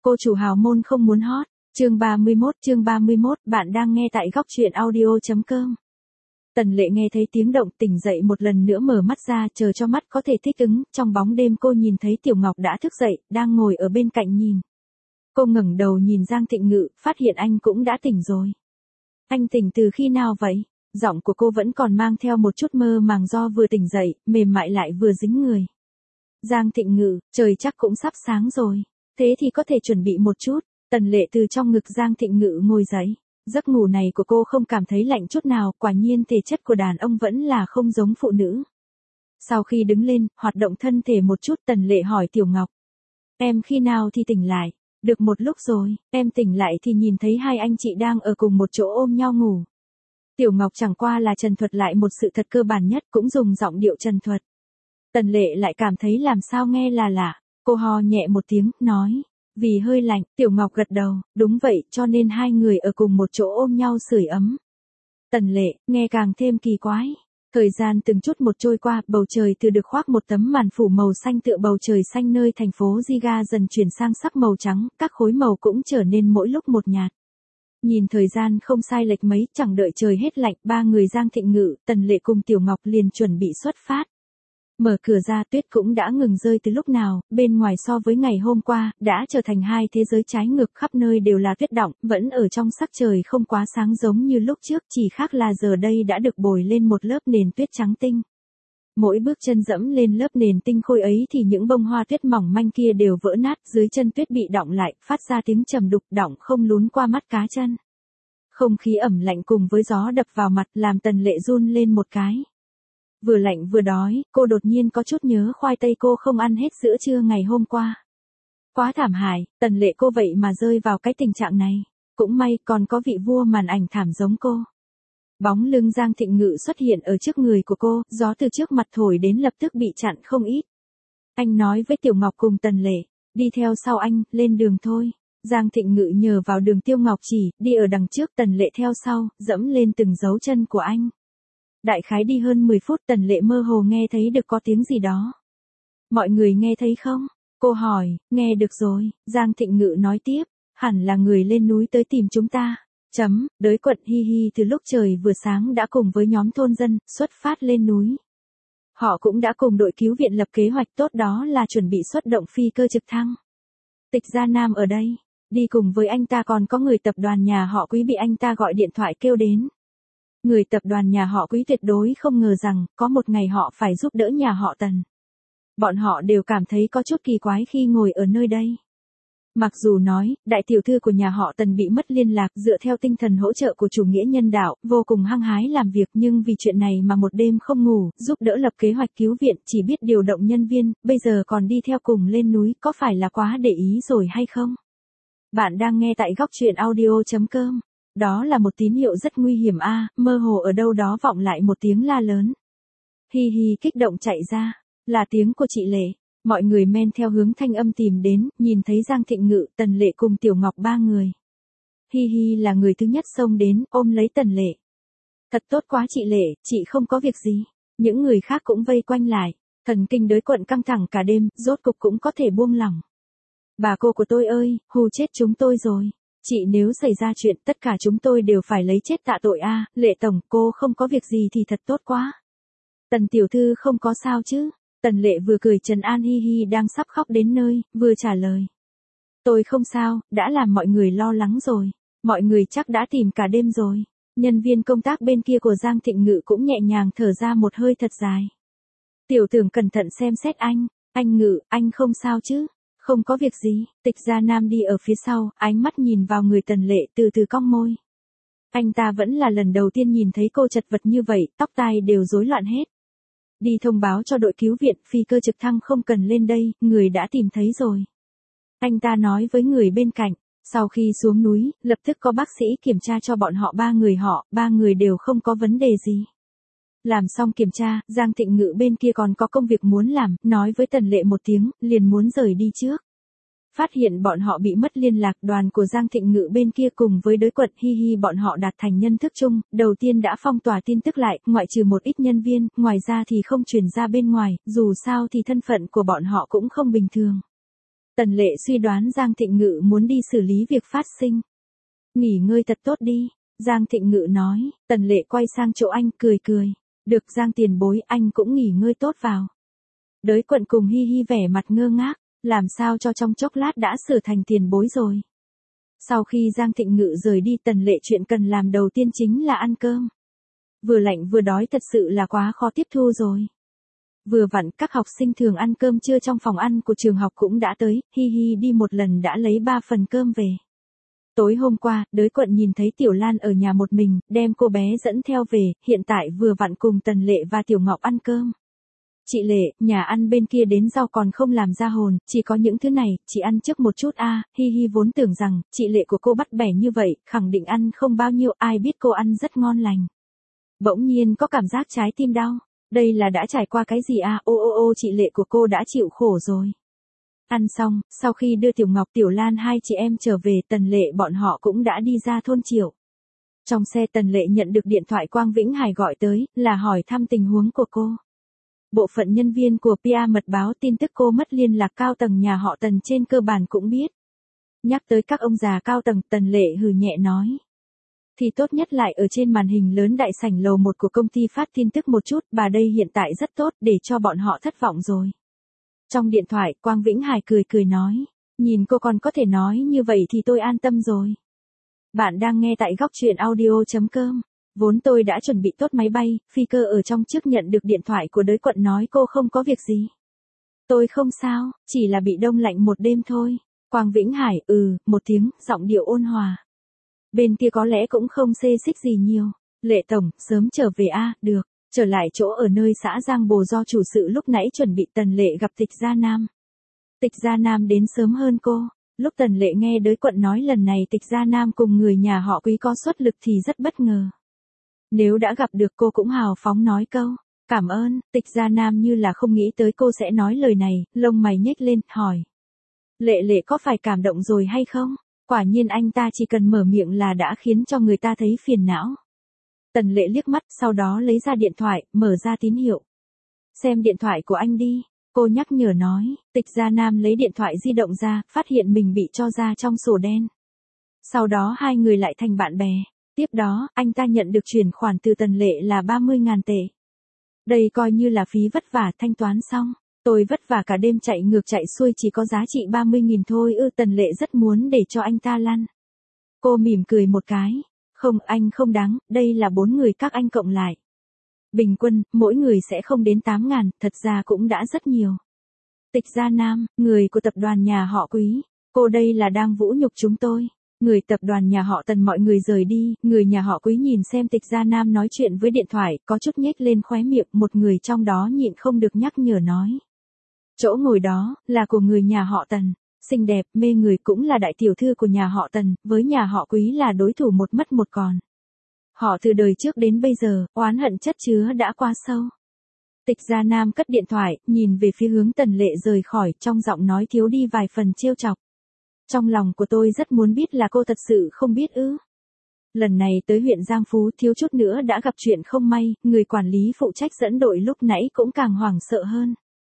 Cô chủ hào môn không muốn hot. Chương 31, bạn đang nghe tại góc truyện audio.com. Tần Lệ nghe thấy tiếng động tỉnh dậy một lần nữa mở mắt ra chờ cho mắt có thể thích ứng, trong bóng đêm cô nhìn thấy Tiểu Ngọc đã thức dậy, đang ngồi ở bên cạnh nhìn. Cô ngẩng đầu nhìn Giang Thịnh Ngự, phát hiện anh cũng đã tỉnh rồi. Anh tỉnh từ khi nào vậy? Giọng của cô vẫn còn mang theo một chút mơ màng do vừa tỉnh dậy, mềm mại lại vừa dính người. Giang Thịnh Ngự, trời chắc cũng sắp sáng rồi. Thế thì có thể chuẩn bị một chút. Tần Lệ từ trong ngực Giang Thịnh Ngự ngồi dậy. Giấc ngủ này của cô không cảm thấy lạnh chút nào, quả nhiên thể chất của đàn ông vẫn là không giống phụ nữ. Sau khi đứng lên, hoạt động thân thể một chút, Tần Lệ hỏi Tiểu Ngọc. Em khi nào thì tỉnh lại? Được một lúc rồi, em tỉnh lại thì nhìn thấy hai anh chị đang ở cùng một chỗ ôm nhau ngủ. Tiểu Ngọc chẳng qua là trần thuật lại một sự thật cơ bản nhất, cũng dùng giọng điệu trần thuật. Tần Lệ lại cảm thấy làm sao nghe là lạ. Cô ho nhẹ một tiếng, nói. Vì hơi lạnh, Tiểu Ngọc gật đầu, đúng vậy, cho nên hai người ở cùng một chỗ ôm nhau sưởi ấm. Tần Lệ, nghe càng thêm kỳ quái. Thời gian từng chút một trôi qua, bầu trời từ được khoác một tấm màn phủ màu xanh tựa bầu trời xanh nơi thành phố Giga dần chuyển sang sắc màu trắng, các khối màu cũng trở nên mỗi lúc một nhạt. Nhìn thời gian không sai lệch mấy, chẳng đợi trời hết lạnh, ba người Giang Thịnh Ngự, Tần Lệ cùng Tiểu Ngọc liền chuẩn bị xuất phát. Mở cửa ra, tuyết cũng đã ngừng rơi từ lúc nào, bên ngoài so với ngày hôm qua, đã trở thành hai thế giới trái ngược, khắp nơi đều là tuyết đọng, vẫn ở trong sắc trời không quá sáng giống như lúc trước, chỉ khác là giờ đây đã được bồi lên một lớp nền tuyết trắng tinh. Mỗi bước chân dẫm lên lớp nền tinh khôi ấy thì những bông hoa tuyết mỏng manh kia đều vỡ nát, dưới chân tuyết bị đọng lại, phát ra tiếng trầm đục, đọng không lún qua mắt cá chân. Không khí ẩm lạnh cùng với gió đập vào mặt làm Tần Lệ run lên một cái. Vừa lạnh vừa đói, cô đột nhiên có chút nhớ khoai tây cô không ăn hết giữa trưa ngày hôm qua. Quá thảm hại, Tần Lệ cô vậy mà rơi vào cái tình trạng này. Cũng may còn có vị vua màn ảnh thảm giống cô. Bóng lưng Giang Thịnh Ngự xuất hiện ở trước người của cô, gió từ trước mặt thổi đến lập tức bị chặn không ít. Anh nói với Tiểu Ngọc cùng Tần Lệ, đi theo sau anh, lên đường thôi. Giang Thịnh Ngự nhờ vào đường Tiêu Ngọc chỉ, đi ở đằng trước, Tần Lệ theo sau, dẫm lên từng dấu chân của anh. Đại khái đi hơn 10 phút, Tần Lệ mơ hồ nghe thấy được có tiếng gì đó. Mọi người nghe thấy không? Cô hỏi, nghe được rồi, Giang Thịnh Ngự nói tiếp, hẳn là người lên núi tới tìm chúng ta. Đới quận Hi Hi từ lúc trời vừa sáng đã cùng với nhóm thôn dân, xuất phát lên núi. Họ cũng đã cùng đội cứu viện lập kế hoạch tốt, đó là chuẩn bị xuất động phi cơ trực thăng. Tịch Gia Nam ở đây, đi cùng với anh ta còn có người tập đoàn nhà họ Quý bị anh ta gọi điện thoại kêu đến. Người tập đoàn nhà họ Quý tuyệt đối không ngờ rằng, có một ngày họ phải giúp đỡ nhà họ Tần. Bọn họ đều cảm thấy có chút kỳ quái khi ngồi ở nơi đây. Mặc dù nói, đại tiểu thư của nhà họ Tần bị mất liên lạc, dựa theo tinh thần hỗ trợ của chủ nghĩa nhân đạo, vô cùng hăng hái làm việc, nhưng vì chuyện này mà một đêm không ngủ, giúp đỡ lập kế hoạch cứu viện, chỉ biết điều động nhân viên, bây giờ còn đi theo cùng lên núi, có phải là quá để ý rồi hay không? Bạn đang nghe tại góc truyện audio.com. Đó là một tín hiệu rất nguy hiểm a, mơ hồ ở đâu đó vọng lại một tiếng la lớn. Hi Hi kích động chạy ra, là tiếng của chị Lệ. Mọi người men theo hướng thanh âm tìm đến, nhìn thấy Giang Thịnh Ngự, Tần Lệ cùng Tiểu Ngọc ba người. Hi Hi là người thứ nhất xông đến, ôm lấy Tần Lệ. Thật tốt quá chị Lệ, chị không có việc gì. Những người khác cũng vây quanh lại, thần kinh đới quận căng thẳng cả đêm, rốt cục cũng có thể buông lỏng. Bà cô của tôi ơi, hù chết chúng tôi rồi. Chị nếu xảy ra chuyện, tất cả chúng tôi đều phải lấy chết tạ tội a. Lệ tổng, cô không có việc gì thì thật tốt quá. Tần tiểu thư không có sao chứ? Tần Lệ vừa cười trấn an Hi Hi đang sắp khóc đến nơi, vừa trả lời. Tôi không sao, đã làm mọi người lo lắng rồi. Mọi người chắc đã tìm cả đêm rồi. Nhân viên công tác bên kia của Giang Thịnh Ngự cũng nhẹ nhàng thở ra một hơi thật dài. Tiểu tưởng cẩn thận xem xét anh. Anh Ngự, anh không sao chứ? Không có việc gì. Tịch Gia Nam đi ở phía sau, ánh mắt nhìn vào người Tần Lệ, từ từ cong môi. Anh ta vẫn là lần đầu tiên nhìn thấy cô chật vật như vậy, tóc tai đều rối loạn hết. Đi thông báo cho đội cứu viện, phi cơ trực thăng không cần lên đây, người đã tìm thấy rồi. Anh ta nói với người bên cạnh, sau khi xuống núi, lập tức có bác sĩ kiểm tra cho bọn họ ba người đều không có vấn đề gì. Làm xong kiểm tra, Giang Thịnh Ngự bên kia còn có công việc muốn làm, nói với Tần Lệ một tiếng, liền muốn rời đi trước. Phát hiện bọn họ bị mất liên lạc, đoàn của Giang Thịnh Ngự bên kia cùng với đới quận Hi Hi bọn họ đạt thành nhận thức chung, đầu tiên đã phong tỏa tin tức lại, ngoại trừ một ít nhân viên, ngoài ra thì không truyền ra bên ngoài, dù sao thì thân phận của bọn họ cũng không bình thường. Tần Lệ suy đoán Giang Thịnh Ngự muốn đi xử lý việc phát sinh. Nghỉ ngơi thật tốt đi, Giang Thịnh Ngự nói. Tần Lệ quay sang chỗ anh cười cười. Được Giang tiền bối, anh cũng nghỉ ngơi tốt vào. Đới Quận cùng hi hi vẻ mặt ngơ ngác, làm sao cho trong chốc lát đã sửa thành tiền bối rồi. Sau khi Giang Thịnh Ngự rời đi, Tần Lệ chuyện cần làm đầu tiên chính là ăn cơm. Vừa lạnh vừa đói thật sự là quá khó tiếp thu rồi. Vừa vặn các học sinh thường ăn cơm trưa trong phòng ăn của trường học cũng đã tới, hi hi đi một lần đã lấy 3 phần cơm về. Tối hôm qua, Đới Quận nhìn thấy Tiểu Lan ở nhà một mình, đem cô bé dẫn theo về, hiện tại vừa vặn cùng Tần Lệ và Tiểu Ngọc ăn cơm. Chị Lệ, nhà ăn bên kia đến rau còn không làm ra hồn, chỉ có những thứ này, chị ăn trước một chút a. Hi hi vốn tưởng rằng, chị Lệ của cô bắt bẻ như vậy, khẳng định ăn không bao nhiêu, ai biết cô ăn rất ngon lành. Bỗng nhiên có cảm giác trái tim đau, đây là đã trải qua cái gì à, ô chị Lệ của cô đã chịu khổ rồi. Ăn xong, sau khi đưa Tiểu Ngọc Tiểu Lan hai chị em trở về, Tần Lệ bọn họ cũng đã đi ra thôn Triệu. Trong xe Tần Lệ nhận được điện thoại Quang Vĩnh Hải gọi tới, là hỏi thăm tình huống của cô. Bộ phận nhân viên của PR mật báo tin tức cô mất liên lạc, cao tầng nhà họ Tần trên cơ bản cũng biết. Nhắc tới các ông già cao tầng, Tần Lệ hừ nhẹ nói. Thì tốt nhất lại ở trên màn hình lớn đại sảnh lầu 1 của công ty phát tin tức một chút, bà đây hiện tại rất tốt, để cho bọn họ thất vọng rồi. Trong điện thoại, Quang Vĩnh Hải cười cười nói. Nhìn cô còn có thể nói như vậy thì tôi an tâm rồi. Bạn đang nghe tại góc truyện audio.com. Vốn tôi đã chuẩn bị tốt máy bay, phi cơ ở trong trước nhận được điện thoại của Đới Quận nói cô không có việc gì. Tôi không sao, chỉ là bị đông lạnh một đêm thôi. Quang Vĩnh Hải, một tiếng, giọng điệu ôn hòa. Bên kia có lẽ cũng không xê xích gì nhiều. Lệ tổng, sớm trở về a, được. Trở lại chỗ ở nơi xã Giang Bồ do chủ sự lúc nãy chuẩn bị, Tần Lệ gặp Tịch Gia Nam. Tịch Gia Nam đến sớm hơn cô. Lúc Tần Lệ nghe Đới Quận nói lần này Tịch Gia Nam cùng người nhà họ Quý có xuất lực thì rất bất ngờ. Nếu đã gặp được cô cũng hào phóng nói câu, cảm ơn. Tịch Gia Nam như là không nghĩ tới cô sẽ nói lời này, lông mày nhếch lên, hỏi. Lệ có phải cảm động rồi hay không? Quả nhiên anh ta chỉ cần mở miệng là đã khiến cho người ta thấy phiền não. Tần Lệ liếc mắt, sau đó lấy ra điện thoại, mở ra tín hiệu. Xem điện thoại của anh đi, cô nhắc nhở nói. Tịch Gia Nam lấy điện thoại di động ra, phát hiện mình bị cho ra trong sổ đen. Sau đó hai người lại thành bạn bè. Tiếp đó, anh ta nhận được chuyển khoản từ Tần Lệ là 30.000 tệ. Đây coi như là phí vất vả, thanh toán xong. Tôi vất vả cả đêm chạy ngược chạy xuôi chỉ có giá trị 30.000 thôi ư. Tần Lệ rất muốn để cho anh ta lăn. Cô mỉm cười một cái. Không, anh không đáng, đây là 4 người các anh cộng lại. Bình quân, mỗi người sẽ không đến 8.000, thật ra cũng đã rất nhiều. Tịch Gia Nam, người của tập đoàn nhà họ Quý. Cô đây là đang vũ nhục chúng tôi. Người tập đoàn nhà họ Tần mọi người rời đi, người nhà họ Quý nhìn xem Tịch Gia Nam nói chuyện với điện thoại, có chút nhếch lên khóe miệng, một người trong đó nhịn không được nhắc nhở nói. Chỗ ngồi đó, là của người nhà họ Tần, xinh đẹp, mê người, cũng là đại tiểu thư của nhà họ Tần, với nhà họ Quý là đối thủ một mất một còn. Họ từ đời trước đến bây giờ, oán hận chất chứa đã quá sâu. Tịch Gia Nam cất điện thoại, nhìn về phía hướng Tần Lệ rời khỏi, trong giọng nói thiếu đi vài phần trêu chọc. Trong lòng của tôi rất muốn biết là cô thật sự không biết ư. Lần này tới huyện Giang Phú thiếu chút nữa đã gặp chuyện không may, người quản lý phụ trách dẫn đội lúc nãy cũng càng hoảng sợ hơn.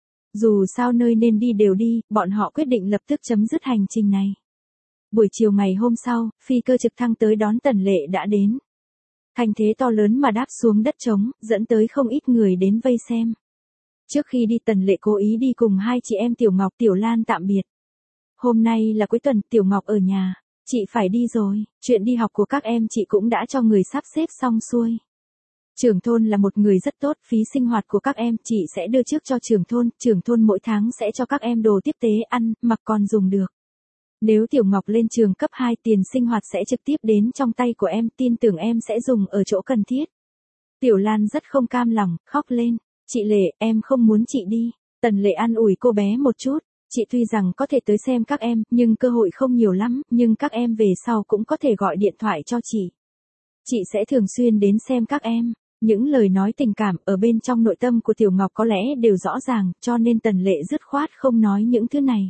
Dù sao nơi nên đi đều đi, bọn họ quyết định lập tức chấm dứt hành trình này. Buổi chiều ngày hôm sau, phi cơ trực thăng tới đón Tần Lệ đã đến. Thành thế to lớn mà đáp xuống đất trống, dẫn tới không ít người đến vây xem. Trước khi đi Tần Lệ cố ý đi cùng hai chị em Tiểu Ngọc Tiểu Lan tạm biệt. Hôm nay là cuối tuần, Tiểu Ngọc ở nhà, chị phải đi rồi, chuyện đi học của các em chị cũng đã cho người sắp xếp xong xuôi. Trưởng thôn là một người rất tốt, phí sinh hoạt của các em chị sẽ đưa trước cho trưởng thôn mỗi tháng sẽ cho các em đồ tiếp tế ăn, mặc còn dùng được. Nếu Tiểu Ngọc lên trường cấp 2 tiền sinh hoạt sẽ trực tiếp đến trong tay của em, tin tưởng em sẽ dùng ở chỗ cần thiết. Tiểu Lan rất không cam lòng, khóc lên, chị Lệ, em không muốn chị đi. Tần Lệ an ủi cô bé một chút, chị tuy rằng có thể tới xem các em, nhưng cơ hội không nhiều lắm, nhưng các em về sau cũng có thể gọi điện thoại cho chị. Chị sẽ thường xuyên đến xem các em. Những lời nói tình cảm ở bên trong nội tâm của Tiểu Ngọc có lẽ đều rõ ràng, cho nên Tần Lệ dứt khoát không nói những thứ này.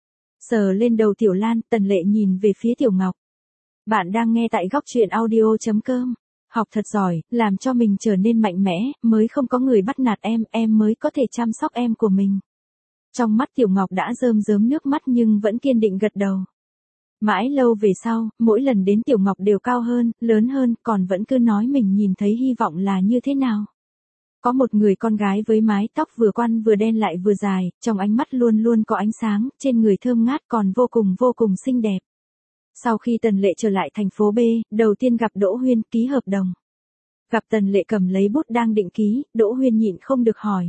Sờ lên đầu Tiểu Lan, Tần Lệ nhìn về phía Tiểu Ngọc. Bạn đang nghe tại góc truyện audio.com. Học thật giỏi, làm cho mình trở nên mạnh mẽ, mới không có người bắt nạt em mới có thể chăm sóc em của mình. Trong mắt Tiểu Ngọc đã rơm rớm nước mắt nhưng vẫn kiên định gật đầu. Mãi lâu về sau, mỗi lần đến Tiểu Ngọc đều cao hơn, lớn hơn, còn vẫn cứ nói mình nhìn thấy hy vọng là như thế nào. Có một người con gái với mái tóc vừa quăn vừa đen lại vừa dài, trong ánh mắt luôn luôn có ánh sáng, trên người thơm ngát còn vô cùng xinh đẹp. Sau khi Tần Lệ trở lại thành phố B, đầu tiên gặp Đỗ Huyên ký hợp đồng. Gặp Tần Lệ cầm lấy bút đang định ký, Đỗ Huyên nhịn không được hỏi.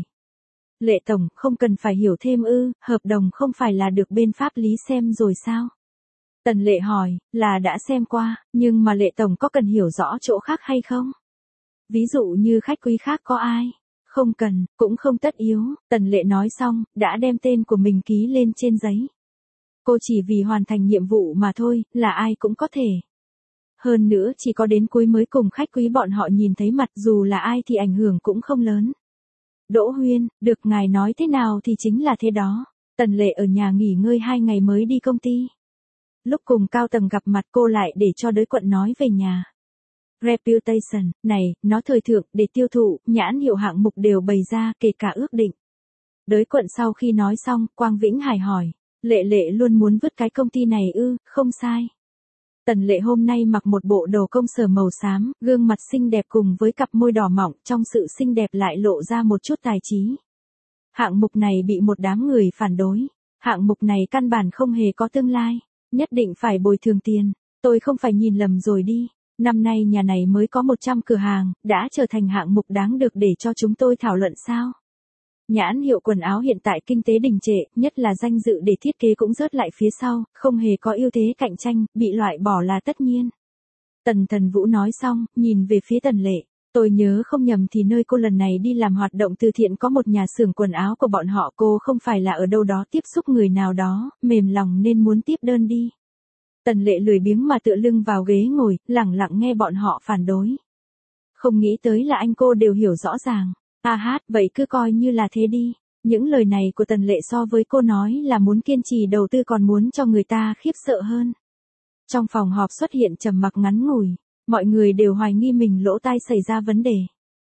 Lệ tổng, không cần phải hiểu thêm ư, hợp đồng không phải là được bên pháp lý xem rồi sao? Tần Lệ hỏi, là đã xem qua, nhưng mà Lệ tổng có cần hiểu rõ chỗ khác hay không? Ví dụ như khách quý khác có ai? Không cần, cũng không tất yếu, Tần Lệ nói xong, đã đem tên của mình ký lên trên giấy. Cô chỉ vì hoàn thành nhiệm vụ mà thôi, là ai cũng có thể. Hơn nữa chỉ có đến cuối mới cùng khách quý bọn họ nhìn thấy mặt, dù là ai thì ảnh hưởng cũng không lớn. Đỗ Huyên, được ngài nói thế nào thì chính là thế đó. Tần Lệ ở nhà nghỉ ngơi 2 ngày mới đi công ty. Lúc cùng cao tầng gặp mặt cô lại để cho đới quận nói về nhà. Reputation, này, nó thời thượng, để tiêu thụ, nhãn hiệu hạng mục đều bày ra, kể cả ước định. Đới quận sau khi nói xong, Quang Vĩnh Hải hỏi, Lệ luôn muốn vứt cái công ty này ư, không sai. Tần Lệ hôm nay mặc một bộ đồ công sở màu xám, gương mặt xinh đẹp cùng với cặp môi đỏ mọng, trong sự xinh đẹp lại lộ ra một chút tài trí. Hạng mục này bị một đám người phản đối. Hạng mục này căn bản không hề có tương lai, nhất định phải bồi thường tiền. Tôi không phải nhìn lầm rồi đi. Năm nay nhà này mới có 100 cửa hàng, đã trở thành hạng mục đáng được để cho chúng tôi thảo luận sao? Nhãn hiệu quần áo hiện tại kinh tế đình trệ, nhất là danh dự để thiết kế cũng rớt lại phía sau, không hề có ưu thế cạnh tranh, bị loại bỏ là tất nhiên. Tần Thần Vũ nói xong, nhìn về phía Tần Lệ. Tôi nhớ không nhầm thì nơi cô lần này đi làm hoạt động từ thiện có một nhà xưởng quần áo của bọn họ, cô không phải là ở đâu đó tiếp xúc người nào đó, mềm lòng nên muốn tiếp đơn đi. Tần Lệ lười biếng mà tựa lưng vào ghế ngồi, lẳng lặng nghe bọn họ phản đối. Không nghĩ tới là anh cô đều hiểu rõ ràng. Vậy cứ coi như là thế đi. Những lời này của Tần Lệ so với cô nói là muốn kiên trì đầu tư còn muốn cho người ta khiếp sợ hơn. Trong phòng họp xuất hiện trầm mặc ngắn ngủi, mọi người đều hoài nghi mình lỗ tai xảy ra vấn đề.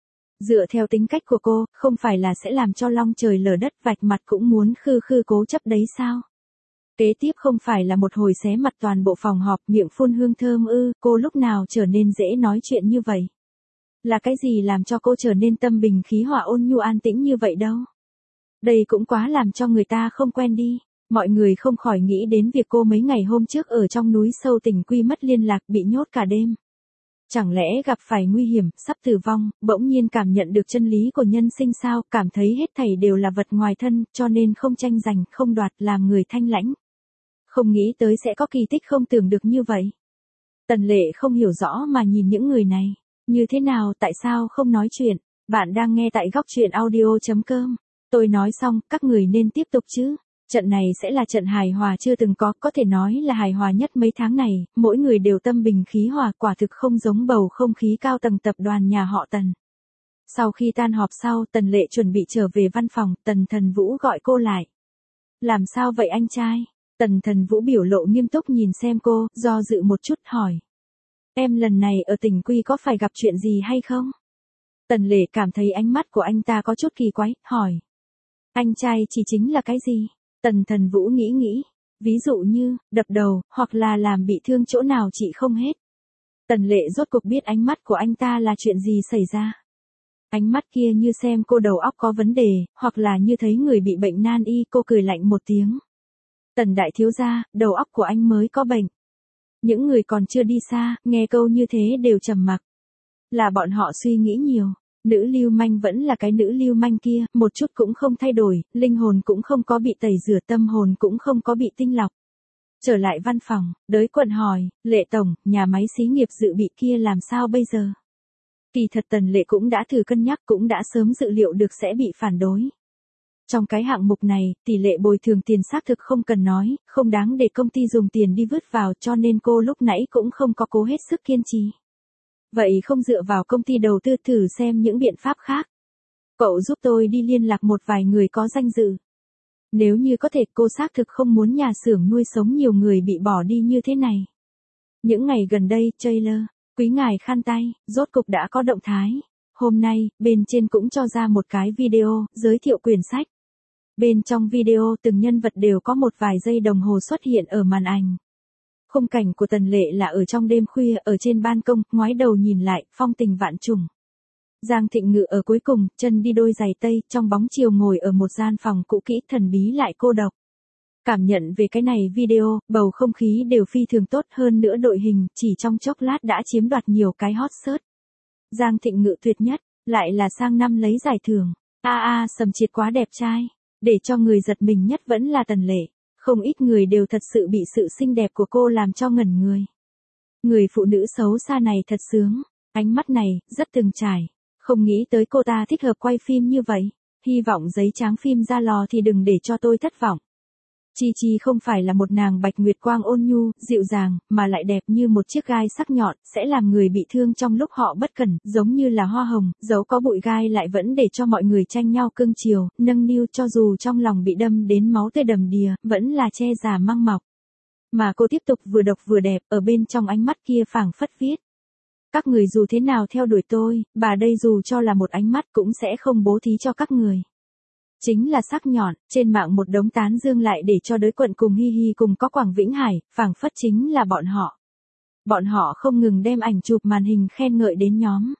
Dựa theo tính cách của cô, không phải là sẽ làm cho long trời lở đất vạch mặt cũng muốn khư cố chấp đấy sao? Kế tiếp không phải là một hồi xé mặt toàn bộ phòng họp, miệng phun hương thơm ư, cô lúc nào trở nên dễ nói chuyện như vậy? Là cái gì làm cho cô trở nên tâm bình khí hòa ôn nhu an tĩnh như vậy đâu? Đây cũng quá làm cho người ta không quen đi. Mọi người không khỏi nghĩ đến việc cô mấy ngày hôm trước ở trong núi sâu tỉnh Quy mất liên lạc, bị nhốt cả đêm. Chẳng lẽ gặp phải nguy hiểm, sắp tử vong, bỗng nhiên cảm nhận được chân lý của nhân sinh sao, cảm thấy hết thảy đều là vật ngoài thân, cho nên không tranh giành, không đoạt, làm người thanh lãnh. Không nghĩ tới sẽ có kỳ tích không tưởng được như vậy. Tần Lệ không hiểu rõ mà nhìn những người này. Như thế nào, tại sao không nói chuyện? Bạn đang nghe tại góc truyện audio.com. Tôi nói xong, các người nên tiếp tục chứ. Trận này sẽ là trận hài hòa chưa từng có thể nói là hài hòa nhất mấy tháng này, mỗi người đều tâm bình khí hòa, quả thực không giống bầu không khí cao tầng tập đoàn nhà họ Tần. Sau khi tan họp sau, Tần Lệ chuẩn bị trở về văn phòng, Tần Thần Vũ gọi cô lại. Làm sao vậy anh trai? Tần Thần Vũ biểu lộ nghiêm túc nhìn xem cô, do dự một chút hỏi. Em lần này ở tỉnh Quy có phải gặp chuyện gì hay không? Tần Lệ cảm thấy ánh mắt của anh ta có chút kỳ quái, hỏi. Anh trai chỉ chính là cái gì? Tần Thần Vũ nghĩ. Ví dụ như, đập đầu, hoặc là làm bị thương chỗ nào chị không hết. Tần Lệ rốt cuộc biết ánh mắt của anh ta là chuyện gì xảy ra. Ánh mắt kia như xem cô đầu óc có vấn đề, hoặc là như thấy người bị bệnh nan y, cô cười lạnh một tiếng. Tần đại thiếu gia, đầu óc của anh mới có bệnh. Những người còn chưa đi xa, nghe câu như thế đều trầm mặc. Là bọn họ suy nghĩ nhiều. Nữ lưu manh vẫn là cái nữ lưu manh kia, một chút cũng không thay đổi, linh hồn cũng không có bị tẩy rửa, tâm hồn cũng không có bị tinh lọc. Trở lại văn phòng, Đới Quận hỏi, Lệ tổng, nhà máy xí nghiệp dự bị kia làm sao bây giờ? Kỳ thật Tần Lệ cũng đã thử cân nhắc, cũng đã sớm dự liệu được sẽ bị phản đối. Trong cái hạng mục này, tỷ lệ bồi thường tiền xác thực không cần nói, không đáng để công ty dùng tiền đi vứt vào, cho nên cô lúc nãy cũng không có cố hết sức kiên trì. Vậy không dựa vào công ty đầu tư thử xem những biện pháp khác. Cậu giúp tôi đi liên lạc một vài người có danh dự. Nếu như có thể, cô xác thực không muốn nhà xưởng nuôi sống nhiều người bị bỏ đi như thế này. Những ngày gần đây, trailer, quý ngài khăn tay, rốt cục đã có động thái. Hôm nay, bên trên cũng cho ra một cái video, giới thiệu quyển sách. Bên trong video từng nhân vật đều có một vài giây đồng hồ xuất hiện ở màn ảnh. Khung cảnh của Tần Lệ là ở trong đêm khuya ở trên ban công, ngoái đầu nhìn lại, phong tình vạn trùng. Giang Thịnh Ngự ở cuối cùng, chân đi đôi giày tây, trong bóng chiều ngồi ở một gian phòng cũ kỹ thần bí lại cô độc. Cảm nhận về cái này video, bầu không khí đều phi thường tốt, hơn nữa đội hình, chỉ trong chốc lát đã chiếm đoạt nhiều cái hot search. Giang Thịnh Ngự tuyệt nhất, lại là sang năm lấy giải thưởng. Sầm Triệt quá đẹp trai. Để cho người giật mình nhất vẫn là Tần Lệ. Không ít người đều thật sự bị sự xinh đẹp của cô làm cho ngẩn người. Người phụ nữ xấu xa này thật sướng. Ánh mắt này, rất từng trải. Không nghĩ tới cô ta thích hợp quay phim như vậy. Hy vọng giấy trắng phim ra lò thì đừng để cho tôi thất vọng. Chi Chi không phải là một nàng bạch nguyệt quang ôn nhu, dịu dàng, mà lại đẹp như một chiếc gai sắc nhọn, sẽ làm người bị thương trong lúc họ bất cẩn, giống như là hoa hồng, dẫu có bụi gai lại vẫn để cho mọi người tranh nhau cưng chiều, nâng niu cho dù trong lòng bị đâm đến máu tươi đầm đìa, vẫn là che già măng mọc. Mà cô tiếp tục vừa độc vừa đẹp, ở bên trong ánh mắt kia phảng phất viết. Các người dù thế nào theo đuổi tôi, bà đây dù cho là một ánh mắt cũng sẽ không bố thí cho các người. Chính là sắc nhọn, trên mạng một đống tán dương lại để cho đới quận cùng Hi Hi cùng có Quảng Vĩnh Hải, phảng phất chính là bọn họ. Bọn họ không ngừng đem ảnh chụp màn hình khen ngợi đến nhóm.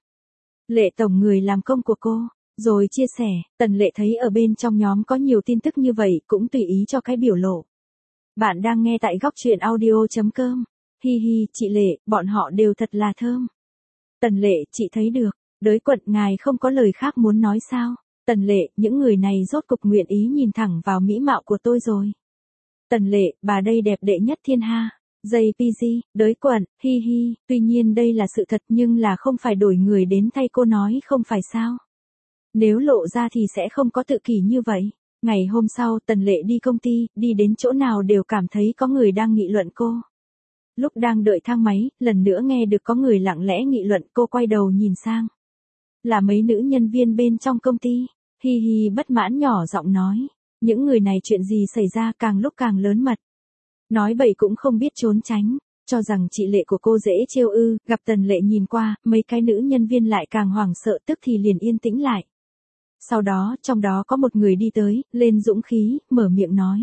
Lệ tổng người làm công của cô, rồi chia sẻ, Tần Lệ thấy ở bên trong nhóm có nhiều tin tức như vậy cũng tùy ý cho cái biểu lộ. Bạn đang nghe tại góc truyện audio.com. Hi Hi, chị Lệ, bọn họ đều thật là thơm. Tần Lệ, chị thấy được, đới quận ngài không có lời khác muốn nói sao? Tần Lệ, những người này rốt cục nguyện ý nhìn thẳng vào mỹ mạo của tôi rồi. Tần Lệ, bà đây đẹp đệ nhất thiên hạ. JPG, đới quận, Hi Hi, tuy nhiên đây là sự thật nhưng là không phải đổi người đến thay cô nói không phải sao. Nếu lộ ra thì sẽ không có tự kỷ như vậy. Ngày hôm sau Tần Lệ đi công ty, đi đến chỗ nào đều cảm thấy có người đang nghị luận cô. Lúc đang đợi thang máy, lần nữa nghe được có người lặng lẽ nghị luận, cô quay đầu nhìn sang. Là mấy nữ nhân viên bên trong công ty. Hi Hi bất mãn nhỏ giọng nói. Những người này chuyện gì xảy ra càng lúc càng lớn mật. Nói bậy cũng không biết trốn tránh. Cho rằng chị Lệ của cô dễ trêu ư, gặp Tần Lệ nhìn qua, mấy cái nữ nhân viên lại càng hoảng sợ tức thì liền yên tĩnh lại. Sau đó, trong đó có một người đi tới, lên dũng khí, mở miệng nói.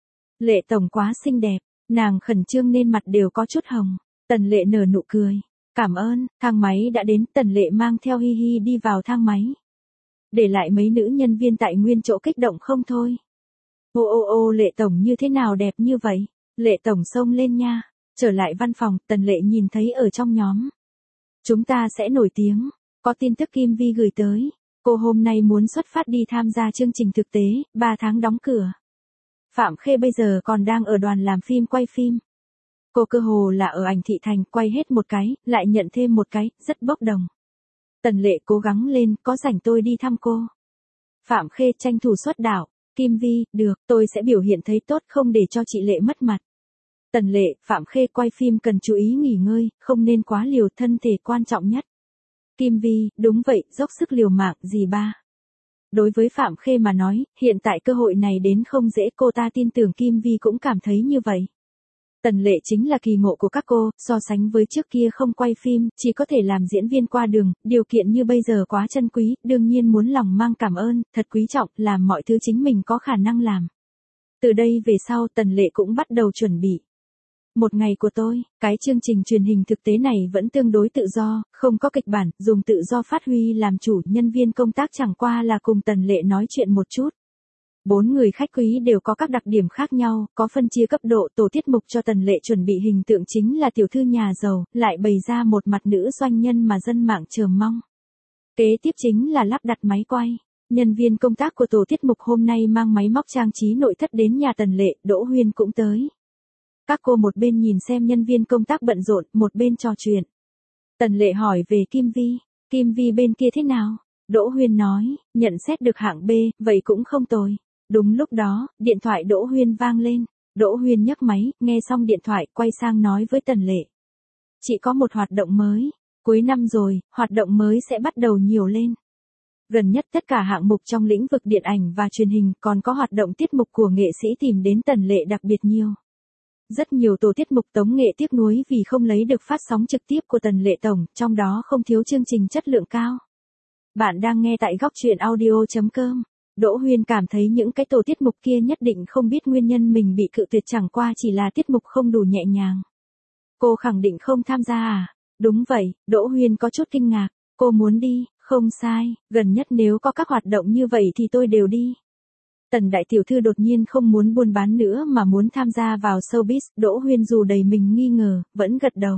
Lệ tổng quá xinh đẹp, nàng khẩn trương nên mặt đều có chút hồng. Tần Lệ nở nụ cười. Cảm ơn, thang máy đã đến, Tần Lệ mang theo Hi Hi đi vào thang máy. Để lại mấy nữ nhân viên tại nguyên chỗ kích động không thôi. Ô Lệ tổng như thế nào đẹp như vậy? Lệ tổng xông lên nha. Trở lại văn phòng, Tần Lệ nhìn thấy ở trong nhóm. Chúng ta sẽ nổi tiếng. Có tin tức Kim Vi gửi tới. Cô hôm nay muốn xuất phát đi tham gia chương trình thực tế, 3 tháng đóng cửa. Phạm Khê bây giờ còn đang ở đoàn làm phim quay phim. Cô cơ hồ là ở ảnh thị thành, quay hết một cái, lại nhận thêm một cái, rất bốc đồng. Tần Lệ cố gắng lên, có rảnh tôi đi thăm cô. Phạm Khê tranh thủ xuất đạo. Kim Vi, được, tôi sẽ biểu hiện thấy tốt không để cho chị Lệ mất mặt. Tần Lệ, Phạm Khê quay phim cần chú ý nghỉ ngơi, không nên quá liều, thân thể quan trọng nhất. Kim Vi, đúng vậy, dốc sức liều mạng, gì ba. Đối với Phạm Khê mà nói, hiện tại cơ hội này đến không dễ, cô ta tin tưởng Kim Vi cũng cảm thấy như vậy. Tần Lệ chính là kỳ ngộ của các cô, so sánh với trước kia không quay phim, chỉ có thể làm diễn viên qua đường, điều kiện như bây giờ quá chân quý, đương nhiên muốn lòng mang cảm ơn, thật quý trọng, làm mọi thứ chính mình có khả năng làm. Từ đây về sau Tần Lệ cũng bắt đầu chuẩn bị. Một ngày của tôi, cái chương trình truyền hình thực tế này vẫn tương đối tự do, không có kịch bản, dùng tự do phát huy làm chủ, nhân viên công tác chẳng qua là cùng Tần Lệ nói chuyện một chút. 4 người khách quý đều có các đặc điểm khác nhau, có phân chia cấp độ, tổ tiết mục cho Tần Lệ chuẩn bị hình tượng chính là tiểu thư nhà giàu, lại bày ra một mặt nữ doanh nhân mà dân mạng chờ mong. Kế tiếp chính là lắp đặt máy quay. Nhân viên công tác của tổ tiết mục hôm nay mang máy móc trang trí nội thất đến nhà Tần Lệ, Đỗ Huyên cũng tới. Các cô một bên nhìn xem nhân viên công tác bận rộn, một bên trò chuyện. Tần Lệ hỏi về Kim Vi. Kim Vi bên kia thế nào? Đỗ Huyên nói, nhận xét được hạng B, vậy cũng không tồi. Đúng lúc đó, điện thoại Đỗ Huyên vang lên. Đỗ Huyên nhấc máy, nghe xong điện thoại, quay sang nói với Tần Lệ. Chị có một hoạt động mới. Cuối năm rồi, hoạt động mới sẽ bắt đầu nhiều lên. Gần nhất tất cả hạng mục trong lĩnh vực điện ảnh và truyền hình, còn có hoạt động tiết mục của nghệ sĩ tìm đến Tần Lệ đặc biệt nhiều. Rất nhiều tổ tiết mục tống nghệ tiếc nuối vì không lấy được phát sóng trực tiếp của Tần Lệ tổng, trong đó không thiếu chương trình chất lượng cao. Bạn đang nghe tại góc truyện audio.com. Đỗ Huyên cảm thấy những cái tổ tiết mục kia nhất định không biết nguyên nhân mình bị cự tuyệt, chẳng qua chỉ là tiết mục không đủ nhẹ nhàng. Cô khẳng định không tham gia à? Đúng vậy, Đỗ Huyên có chút kinh ngạc. Cô muốn đi, không sai, gần nhất nếu có các hoạt động như vậy thì tôi đều đi. Tần đại tiểu thư đột nhiên không muốn buôn bán nữa mà muốn tham gia vào showbiz, Đỗ Huyên dù đầy mình nghi ngờ, vẫn gật đầu.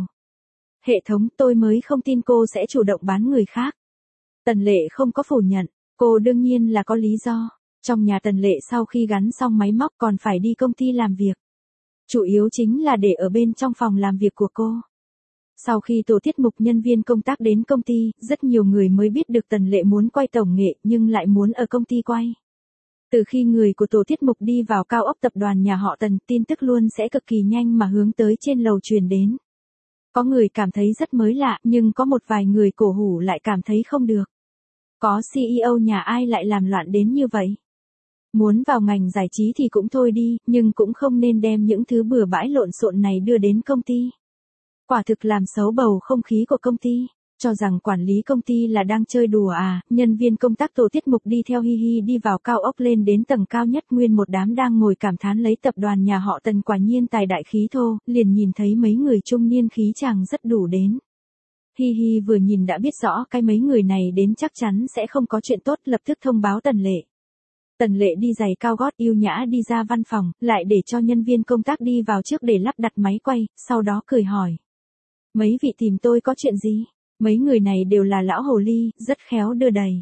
Hệ thống, tôi mới không tin cô sẽ chủ động bán người khác. Tần Lệ không có phủ nhận, cô đương nhiên là có lý do. Trong nhà Tần Lệ sau khi gắn xong máy móc còn phải đi công ty làm việc. Chủ yếu chính là để ở bên trong phòng làm việc của cô. Sau khi tổ tiết mục nhân viên công tác đến công ty, rất nhiều người mới biết được Tần Lệ muốn quay tổng nghệ nhưng lại muốn ở công ty quay. Từ khi người của tổ tiết mục đi vào cao ốc tập đoàn nhà họ Tần, tin tức luôn sẽ cực kỳ nhanh mà hướng tới trên lầu truyền đến. Có người cảm thấy rất mới lạ, nhưng có một vài người cổ hủ lại cảm thấy không được. Có CEO nhà ai lại làm loạn đến như vậy? Muốn vào ngành giải trí thì cũng thôi đi, nhưng cũng không nên đem những thứ bừa bãi lộn xộn này đưa đến công ty. Quả thực làm xấu bầu không khí của công ty. Cho rằng quản lý công ty là đang chơi đùa à, nhân viên công tác tổ tiết mục đi theo Hi Hi đi vào cao ốc lên đến tầng cao nhất, nguyên một đám đang ngồi cảm thán lấy tập đoàn nhà họ Tần quả nhiên tài đại khí thô, liền nhìn thấy mấy người trung niên khí chàng rất đủ đến. Hi Hi vừa nhìn đã biết rõ cái mấy người này đến chắc chắn sẽ không có chuyện tốt, lập tức thông báo Tần Lệ. Tần Lệ đi giày cao gót yêu nhã đi ra văn phòng, lại để cho nhân viên công tác đi vào trước để lắp đặt máy quay, sau đó cười hỏi. Mấy vị tìm tôi có chuyện gì? Mấy người này đều là lão hồ ly, rất khéo đưa đẩy.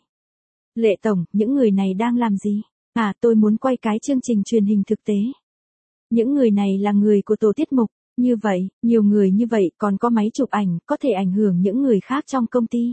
Lệ tổng, những người này đang làm gì? À, tôi muốn quay cái chương trình truyền hình thực tế. Những người này là người của tổ tiết mục. Như vậy, nhiều người như vậy còn có máy chụp ảnh, có thể ảnh hưởng những người khác trong công ty.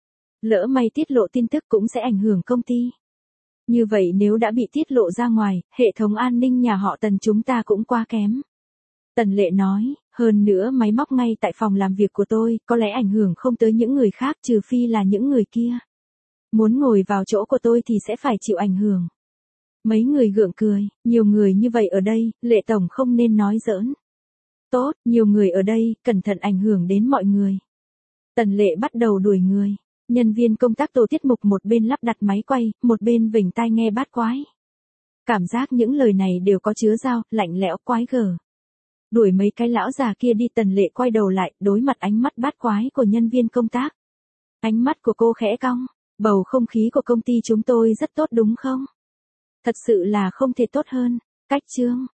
Lỡ may tiết lộ tin tức cũng sẽ ảnh hưởng công ty. Như vậy nếu đã bị tiết lộ ra ngoài, hệ thống an ninh nhà họ Tần chúng ta cũng quá kém. Tần Lệ nói, hơn nữa máy móc ngay tại phòng làm việc của tôi, có lẽ ảnh hưởng không tới những người khác trừ phi là những người kia. Muốn ngồi vào chỗ của tôi thì sẽ phải chịu ảnh hưởng. Mấy người gượng cười, nhiều người như vậy ở đây, Lệ tổng không nên nói giỡn. Tốt, nhiều người ở đây, cẩn thận ảnh hưởng đến mọi người. Tần Lệ bắt đầu đuổi người. Nhân viên công tác tổ tiết mục một bên lắp đặt máy quay, một bên vểnh tai nghe bát quái. Cảm giác những lời này đều có chứa dao, lạnh lẽo quái gở. Đuổi mấy cái lão già kia đi. Tần Lệ quay đầu lại, đối mặt ánh mắt bát quái của nhân viên công tác. Ánh mắt của cô khẽ cong, bầu không khí của công ty chúng tôi rất tốt đúng không? Thật sự là không thể tốt hơn. Cách chương.